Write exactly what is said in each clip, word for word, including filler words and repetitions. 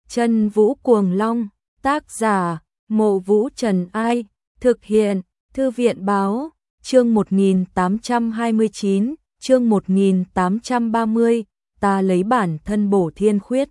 Chân Vũ Cuồng Long, tác giả, Mộ Vũ Trần Ai, thực hiện, Thư viện Báo, chương một nghìn tám trăm hai mươi chín, chương một nghìn tám trăm ba mươi, ta lấy bản thân bổ thiên khuyết.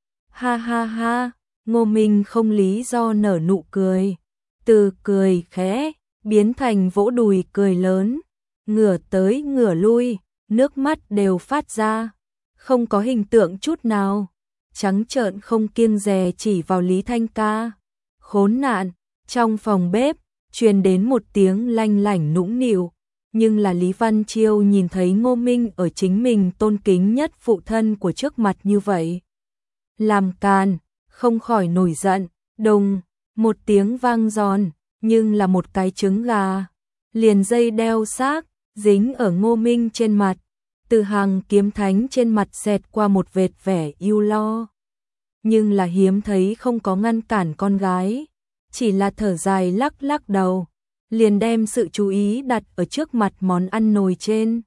Ha ha ha, Ngô Minh không lý do nở nụ cười, từ cười khẽ, biến thành vỗ đùi cười lớn, ngửa tới ngửa lui, nước mắt đều phát ra, không có hình tượng chút nào, trắng trợn không kiêng dè chỉ vào Lý Thanh Ca. Khốn nạn, trong phòng bếp, truyền đến một tiếng lanh lảnh nũng nịu, nhưng là Lý Văn Chiêu nhìn thấy Ngô Minh ở chính mình tôn kính nhất phụ thân của trước mặt như vậy. Làm càn, không khỏi nổi giận, đùng, một tiếng vang giòn, nhưng là một cái trứng gà, liền dây đeo xác, dính ở Ngô Minh trên mặt, từ hàng kiếm thánh trên mặt xẹt qua một vệt vẻ ưu lo. Nhưng là hiếm thấy không có ngăn cản con gái, chỉ là thở dài lắc lắc đầu, liền đem sự chú ý đặt ở trước mặt món ăn nồi trên.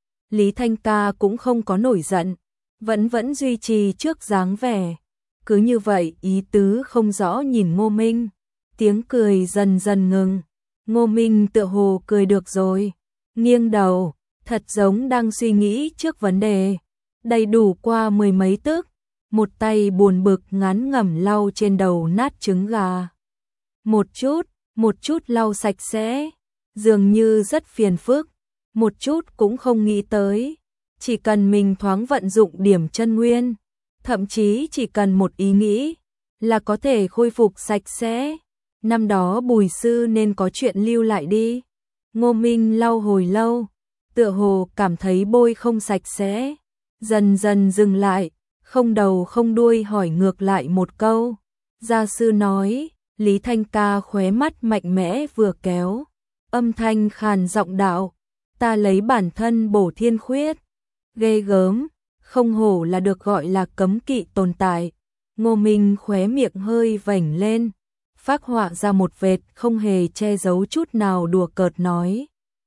Lý Thanh Ca cũng không có nổi giận, vẫn vẫn duy trì trước dáng vẻ, cứ như vậy ý tứ không rõ nhìn Ngô Minh, tiếng cười dần dần ngừng, Ngô Minh tựa hồ cười được rồi, nghiêng đầu, thật giống đang suy nghĩ trước vấn đề, đầy đủ qua mười mấy tức, một tay buồn bực ngán ngẩm lau trên đầu nát trứng gà. Một chút, một chút lau sạch sẽ, dường như rất phiền phức, một chút cũng không nghĩ tới, chỉ cần mình thoáng vận dụng điểm chân nguyên, thậm chí chỉ cần một ý nghĩ là có thể khôi phục sạch sẽ. Năm đó Bùi sư nên có chuyện lưu lại đi. Ngô Minh lau hồi lâu, tựa hồ cảm thấy bôi không sạch sẽ, dần dần dừng lại, không đầu không đuôi hỏi ngược lại một câu. Gia sư nói, Lý Thanh Ca khóe mắt mạnh mẽ vừa kéo, âm thanh khàn giọng đạo, ta lấy bản thân bổ thiên khuyết. Ghê gớm, không hổ là được gọi là cấm kỵ tồn tại. Ngô Minh khóe miệng hơi vểnh lên, phác họa ra một vệt không hề che giấu chút nào đùa cợt nói.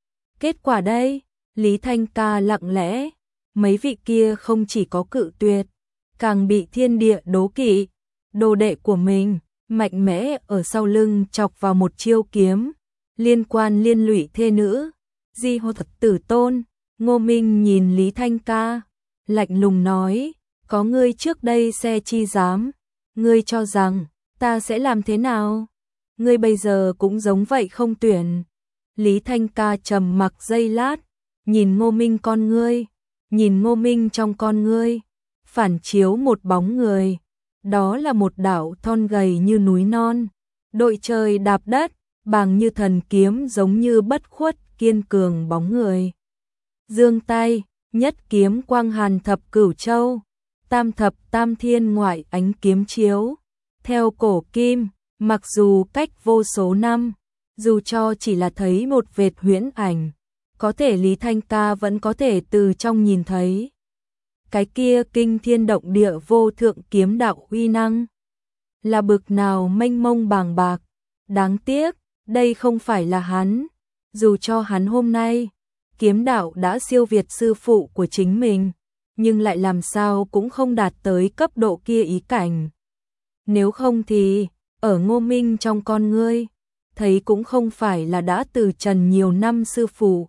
Kết quả đây, Lý Thanh Ca lặng lẽ, mấy vị kia không chỉ có cự tuyệt, càng bị thiên địa đố kỵ, đồ đệ của mình, mạnh mẽ ở sau lưng chọc vào một chiêu kiếm, liên quan liên lụy thê nữ, di hô thật tử tôn. Ngô Minh nhìn Lý Thanh Ca, lạnh lùng nói, có ngươi trước đây xe chi dám, ngươi cho rằng, ta sẽ làm thế nào? Ngươi bây giờ cũng giống vậy không tuyển. Lý Thanh Ca trầm mặc giây lát, nhìn Ngô Minh con ngươi, nhìn Ngô Minh trong con ngươi, phản chiếu một bóng người, đó là một đạo thon gầy như núi non, đội trời đạp đất, bàng như thần kiếm giống như bất khuất kiên cường bóng người. Dương tay, nhất kiếm quang hàn thập cửu châu, tam thập tam thiên ngoại ánh kiếm chiếu, theo cổ kim, mặc dù cách vô số năm, dù cho chỉ là thấy một vệt huyễn ảnh, có thể Lý Thanh Ca vẫn có thể từ trong nhìn thấy. Cái kia kinh thiên động địa vô thượng kiếm đạo uy năng, là bực nào mênh mông bàng bạc, đáng tiếc, đây không phải là hắn, dù cho hắn hôm nay, kiếm đạo đã siêu việt sư phụ của chính mình, nhưng lại làm sao cũng không đạt tới cấp độ kia ý cảnh. Nếu không thì, ở Ngô Minh trong con ngươi, thấy cũng không phải là đã từ trần nhiều năm sư phụ,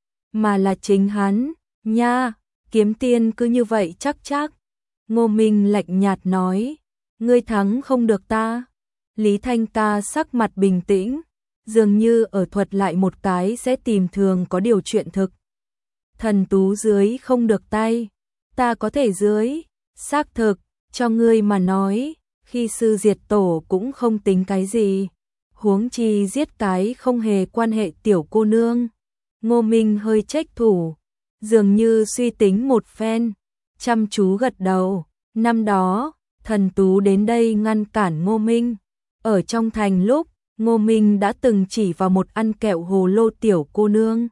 mà là chính hắn, nha, kiếm tiên cứ như vậy chắc chắc. Ngô Minh lạnh nhạt nói, ngươi thắng không được ta. Lý Thanh Ca sắc mặt bình tĩnh, dường như ở thuật lại một cái sẽ tìm thường có điều chuyện thực. Thần tú dưới không được tay, ta có thể dưới, xác thực, cho ngươi mà nói, khi sư diệt tổ cũng không tính cái gì, huống chi giết cái không hề quan hệ tiểu cô nương. Ngô Minh hơi trách thủ, dường như suy tính một phen, chăm chú gật đầu, năm đó, thần tú đến đây ngăn cản Ngô Minh, ở trong thành lúc, Ngô Minh đã từng chỉ vào một ăn kẹo hồ lô tiểu cô nương.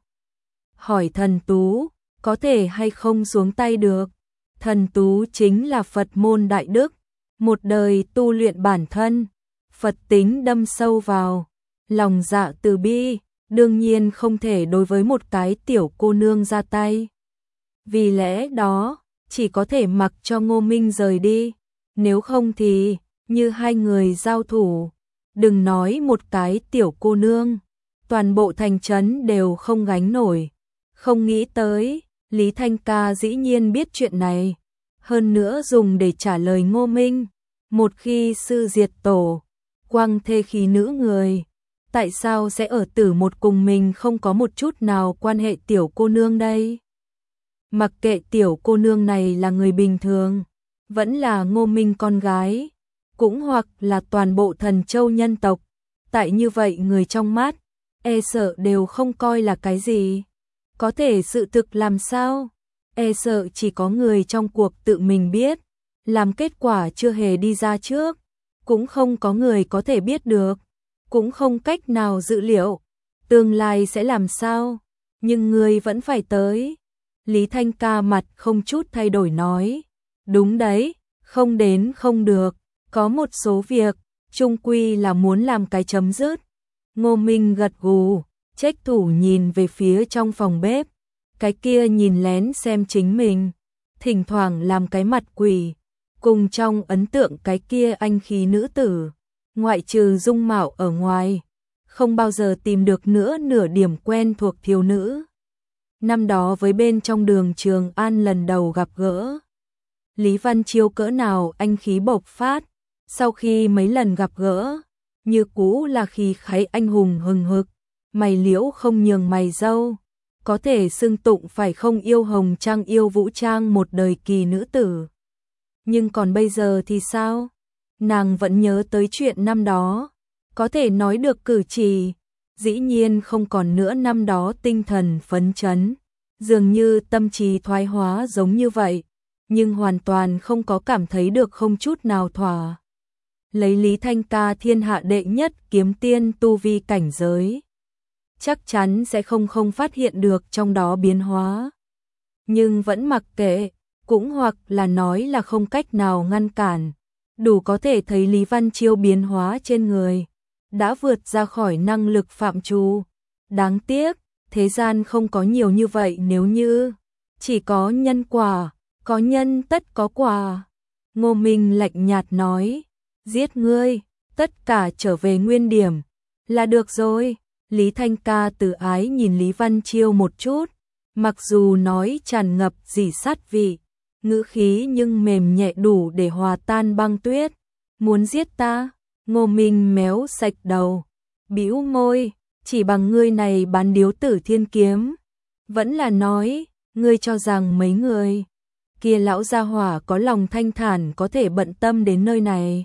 Hỏi thần tú, có thể hay không xuống tay được? Thần tú chính là Phật môn đại đức, một đời tu luyện bản thân, Phật tính đâm sâu vào, lòng dạ từ bi, đương nhiên không thể đối với một cái tiểu cô nương ra tay. Vì lẽ đó, chỉ có thể mặc cho Ngô Minh rời đi. nếu không thì, như hai người giao thủ, đừng nói một cái tiểu cô nương, toàn bộ thành trấn đều không gánh nổi. Không nghĩ tới, Lý Thanh Ca dĩ nhiên biết chuyện này, hơn nữa dùng để trả lời Ngô Minh. Một khi sư diệt tổ, quăng thê khí nữ người, tại sao sẽ ở tử một cùng mình không có một chút nào quan hệ tiểu cô nương đây? Mặc kệ tiểu cô nương này là người bình thường, vẫn là Ngô Minh con gái, cũng hoặc là toàn bộ Thần Châu nhân tộc, tại như vậy người trong mắt, e sợ đều không coi là cái gì. Có thể sự thực làm sao? E sợ chỉ có người trong cuộc tự mình biết, làm kết quả chưa hề đi ra trước, cũng không có người có thể biết được, cũng không cách nào dự liệu, tương lai sẽ làm sao, nhưng người vẫn phải tới. Lý Thanh Ca mặt không chút thay đổi nói, đúng đấy, không đến không được, có một số việc, chung quy là muốn làm cái chấm dứt. Ngô Minh gật gù, trách thủ nhìn về phía trong phòng bếp, cái kia nhìn lén xem chính mình, thỉnh thoảng làm cái mặt quỷ, cùng trong ấn tượng cái kia anh khí nữ tử, ngoại trừ dung mạo ở ngoài, không bao giờ tìm được nữa nửa điểm quen thuộc thiếu nữ. Năm đó với bên trong đường Trường An lần đầu gặp gỡ, Lý Văn Chiêu cỡ nào anh khí bộc phát, sau khi mấy lần gặp gỡ, như cũ là khí khái anh hùng hừng hực, mày liễu không nhường mày dâu, có thể xưng tụng phải không yêu hồng trang yêu vũ trang một đời kỳ nữ tử. Nhưng còn bây giờ thì sao? Nàng vẫn nhớ tới chuyện năm đó, có thể nói được cử chỉ, dĩ nhiên không còn nữa năm đó tinh thần phấn chấn, dường như tâm trí thoái hóa giống như vậy, nhưng hoàn toàn không có cảm thấy được không chút nào thỏa. Lấy Lý Thanh Ca thiên hạ đệ nhất kiếm tiên tu vi cảnh giới, chắc chắn sẽ không không phát hiện được trong đó biến hóa. Nhưng vẫn mặc kệ, cũng hoặc là nói là không cách nào ngăn cản, đủ có thể thấy Lý Văn Chiêu biến hóa trên người, đã vượt ra khỏi năng lực phạm trù. Đáng tiếc, thế gian không có nhiều như vậy, nếu như chỉ có nhân quả, có nhân tất có quả. Ngô Minh lạnh nhạt nói, giết ngươi, tất cả trở về nguyên điểm, là được rồi. Lý Thanh Ca từ ái nhìn Lý Văn Chiêu một chút, mặc dù nói tràn ngập dỉ sát vị, ngữ khí nhưng mềm nhẹ đủ để hòa tan băng tuyết. Muốn giết ta? Ngô Minh méo sạch đầu, bĩu môi, chỉ bằng ngươi này bán điếu tử thiên kiếm. Vẫn là nói, ngươi cho rằng mấy người kia lão gia hỏa có lòng thanh thản có thể bận tâm đến nơi này?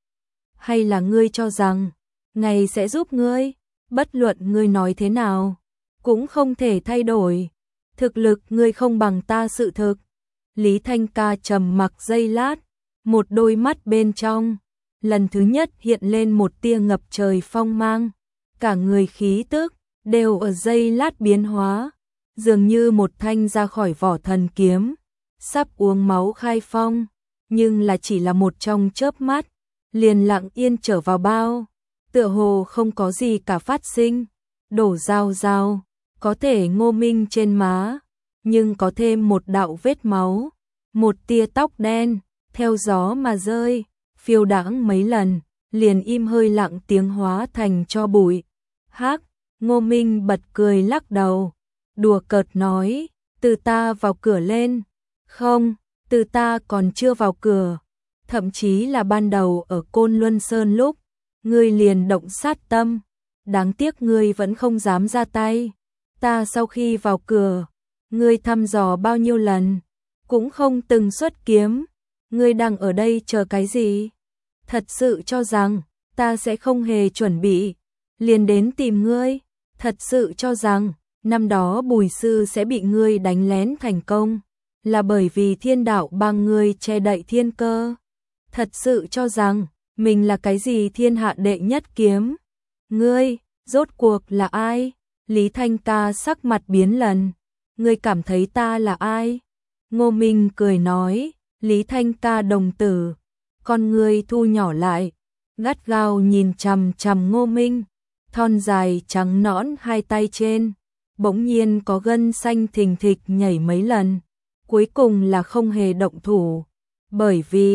Hay là ngươi cho rằng, ngày sẽ giúp ngươi, bất luận ngươi nói thế nào, cũng không thể thay đổi, thực lực ngươi không bằng ta sự thực. Lý Thanh Ca trầm mặc giây lát, một đôi mắt bên trong, lần thứ nhất hiện lên một tia ngập trời phong mang, cả người khí tức, đều ở giây lát biến hóa, dường như một thanh ra khỏi vỏ thần kiếm, sắp uống máu khai phong, nhưng là chỉ là một trong chớp mắt, liền lặng yên trở vào bao, tựa hồ không có gì cả phát sinh, đổ dao dao, có thể Ngô Minh trên má, nhưng có thêm một đạo vết máu, một tia tóc đen, theo gió mà rơi, phiêu đãng mấy lần, liền im hơi lặng tiếng hóa thành cho bụi. Hắc, Ngô Minh bật cười lắc đầu, đùa cợt nói, từ ta vào cửa lên, không, từ ta còn chưa vào cửa, thậm chí là ban đầu ở Côn Luân Sơn lúc, ngươi liền động sát tâm, đáng tiếc ngươi vẫn không dám ra tay, ta sau khi vào cửa, ngươi thăm dò bao nhiêu lần, cũng không từng xuất kiếm, ngươi đang ở đây chờ cái gì? Thật sự cho rằng, ta sẽ không hề chuẩn bị, liền đến tìm ngươi, thật sự cho rằng, năm đó Bùi Sư sẽ bị ngươi đánh lén thành công, là bởi vì thiên đạo bằng ngươi che đậy thiên cơ, thật sự cho rằng, mình là cái gì thiên hạ đệ nhất kiếm, ngươi, rốt cuộc là ai? Lý Thanh Ca sắc mặt biến lần, ngươi cảm thấy ta là ai? Ngô Minh cười nói, Lý Thanh Ca đồng tử, con ngươi thu nhỏ lại, gắt gao nhìn chằm chằm Ngô Minh, thon dài trắng nõn hai tay trên, bỗng nhiên có gân xanh thình thịch nhảy mấy lần, cuối cùng là không hề động thủ, bởi vì,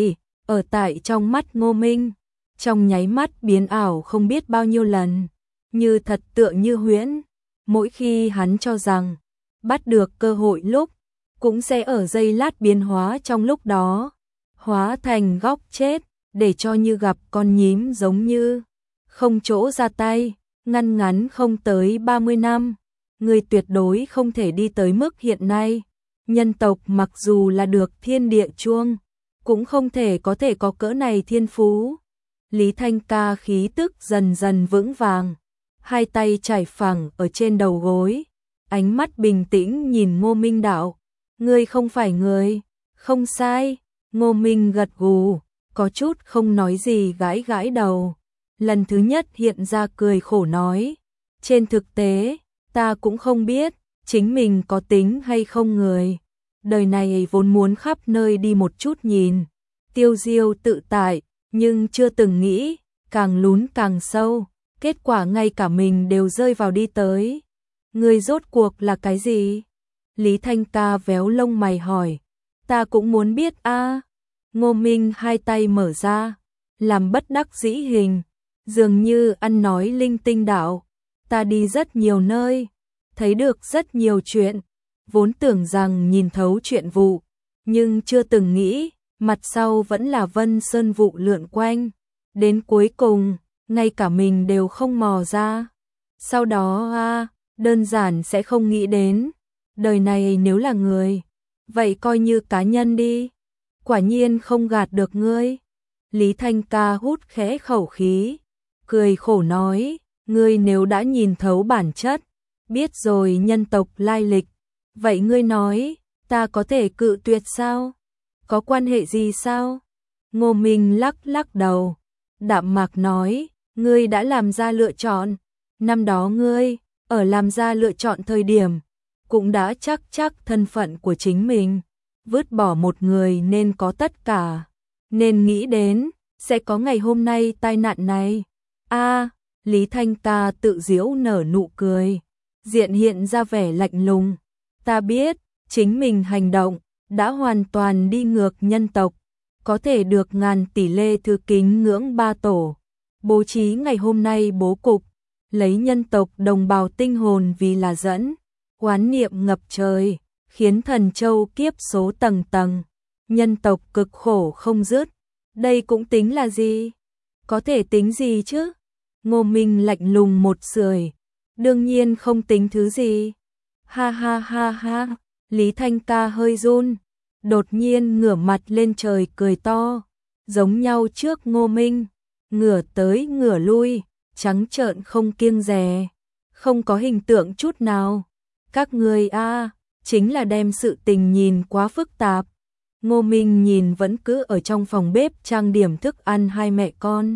ở tại trong mắt Ngô Minh, trong nháy mắt biến ảo không biết bao nhiêu lần, như thật tựa như huyễn. Mỗi khi hắn cho rằng bắt được cơ hội lúc, cũng sẽ ở giây lát biến hóa trong lúc đó, hóa thành góc chết, để cho như gặp con nhím giống như không chỗ ra tay. Ngăn ngắn không tới ba mươi năm, người tuyệt đối không thể đi tới mức hiện nay. Nhân tộc mặc dù là được thiên địa chuông, cũng không thể có thể có cỡ này thiên phú. Lý Thanh Ca khí tức dần dần vững vàng, hai tay trải phẳng ở trên đầu gối, ánh mắt bình tĩnh nhìn Ngô Minh đạo, ngươi không phải người, không sai. Ngô Minh gật gù, có chút không nói gì gãi gãi đầu. Lần thứ nhất hiện ra cười khổ nói, trên thực tế, ta cũng không biết, chính mình có tính hay không người. Đời này vốn muốn khắp nơi đi một chút nhìn, tiêu diêu tự tại, nhưng chưa từng nghĩ, càng lún càng sâu, kết quả ngay cả mình đều rơi vào đi tới. Người rốt cuộc là cái gì? Lý Thanh Ca véo lông mày hỏi, ta cũng muốn biết a. Ngô Minh hai tay mở ra, làm bất đắc dĩ hình, dường như ăn nói linh tinh đạo, ta đi rất nhiều nơi, thấy được rất nhiều chuyện, vốn tưởng rằng nhìn thấu chuyện vụ, nhưng chưa từng nghĩ, mặt sau vẫn là Vân Sơn vụ lượn quanh, đến cuối cùng, ngay cả mình đều không mò ra. Sau đó a, đơn giản sẽ không nghĩ đến, đời này nếu là người, vậy coi như cá nhân đi. Quả nhiên không gạt được ngươi. Lý Thanh Ca hút khẽ khẩu khí, cười khổ nói, ngươi nếu đã nhìn thấu bản chất, biết rồi nhân tộc lai lịch, vậy ngươi nói, ta có thể cự tuyệt sao? Có quan hệ gì sao? Ngô Minh lắc lắc đầu, đạm mạc nói, ngươi đã làm ra lựa chọn, năm đó ngươi, ở làm ra lựa chọn thời điểm, cũng đã chắc chắc thân phận của chính mình, vứt bỏ một người nên có tất cả, nên nghĩ đến, sẽ có ngày hôm nay tai nạn này. A, Lý Thanh Ca tự giễu nở nụ cười, diện hiện ra vẻ lạnh lùng, ta biết, chính mình hành động, đã hoàn toàn đi ngược nhân tộc, có thể được ngàn tỷ lê thư kính ngưỡng ba tổ, bố trí ngày hôm nay bố cục, lấy nhân tộc đồng bào tinh hồn vì là dẫn, oán niệm ngập trời, khiến thần châu kiếp số tầng tầng, nhân tộc cực khổ không dứt. Đây cũng tính là gì? Có thể tính gì chứ? Ngô Minh lạnh lùng một sưởi, đương nhiên không tính thứ gì. Ha ha ha ha, Lý Thanh Ca hơi run, đột nhiên ngửa mặt lên trời cười to, giống nhau trước Ngô Minh, ngửa tới ngửa lui, trắng trợn không kiêng dè, không có hình tượng chút nào. Các người a, chính là đem sự tình nhìn quá phức tạp. Ngô Minh nhìn vẫn cứ ở trong phòng bếp trang điểm thức ăn hai mẹ con.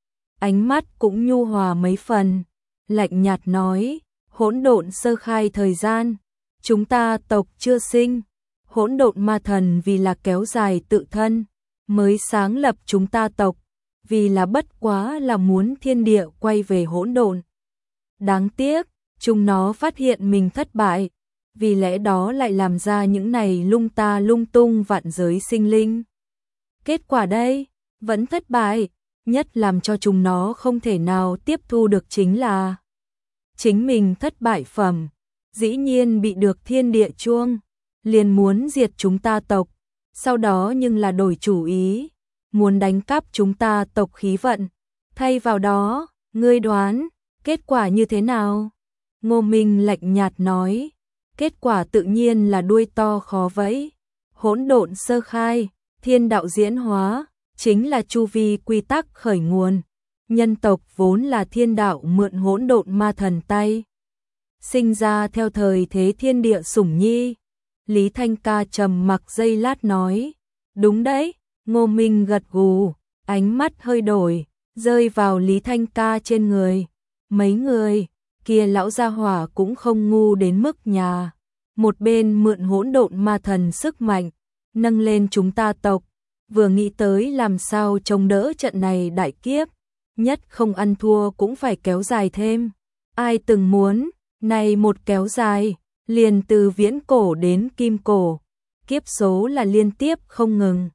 Ánh mắt cũng nhu hòa mấy phần, lạnh nhạt nói, hỗn độn sơ khai thời gian, chúng ta tộc chưa sinh, hỗn độn ma thần vì là kéo dài tự thân, mới sáng lập chúng ta tộc, vì là bất quá là muốn thiên địa quay về hỗn độn. Đáng tiếc, chúng nó phát hiện mình thất bại, vì lẽ đó lại làm ra những này lung ta lung tung vạn giới sinh linh. Kết quả đây, vẫn thất bại, nhất làm cho chúng nó không thể nào tiếp thu được chính là chính mình thất bại phẩm, dĩ nhiên bị được thiên địa chuông, liền muốn diệt chúng ta tộc, sau đó nhưng là đổi chủ ý, muốn đánh cắp chúng ta tộc khí vận, thay vào đó, ngươi đoán, kết quả như thế nào? Ngô Minh lạnh nhạt nói, kết quả tự nhiên là đuôi to khó vẫy, hỗn độn sơ khai, thiên đạo diễn hóa, chính là chu vi quy tắc khởi nguồn, nhân tộc vốn là thiên đạo mượn hỗn độn ma thần tay, sinh ra theo thời thế thiên địa sủng nhi. Lý Thanh Ca trầm mặc giây lát nói, đúng đấy. Ngô Minh gật gù, ánh mắt hơi đổi, rơi vào Lý Thanh Ca trên người. Mấy người kia lão gia hỏa cũng không ngu đến mức nhà, một bên mượn hỗn độn ma thần sức mạnh, nâng lên chúng ta tộc, vừa nghĩ tới làm sao chống đỡ trận này đại kiếp, nhất không ăn thua cũng phải kéo dài thêm. Ai từng muốn, này một kéo dài, liền từ viễn cổ đến kim cổ, kiếp số là liên tiếp không ngừng.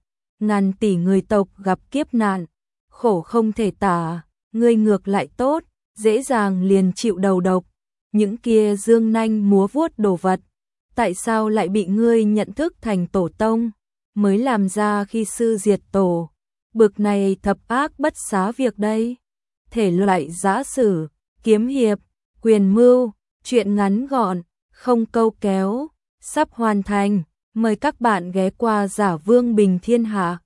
ngàn tỷ người tộc gặp kiếp nạn, khổ không thể tả, ngươi ngược lại tốt, dễ dàng liền chịu đầu độc, những kia dương nanh múa vuốt đồ vật, tại sao lại bị ngươi nhận thức thành tổ tông, mới làm ra khi sư diệt tổ, bực này thập ác bất xá việc đây. Thể loại giã sử, kiếm hiệp, quyền mưu, truyện ngắn gọn, không câu kéo, sắp hoàn thành, mời các bạn ghé qua Giả Vương Bình Thiên Hạ.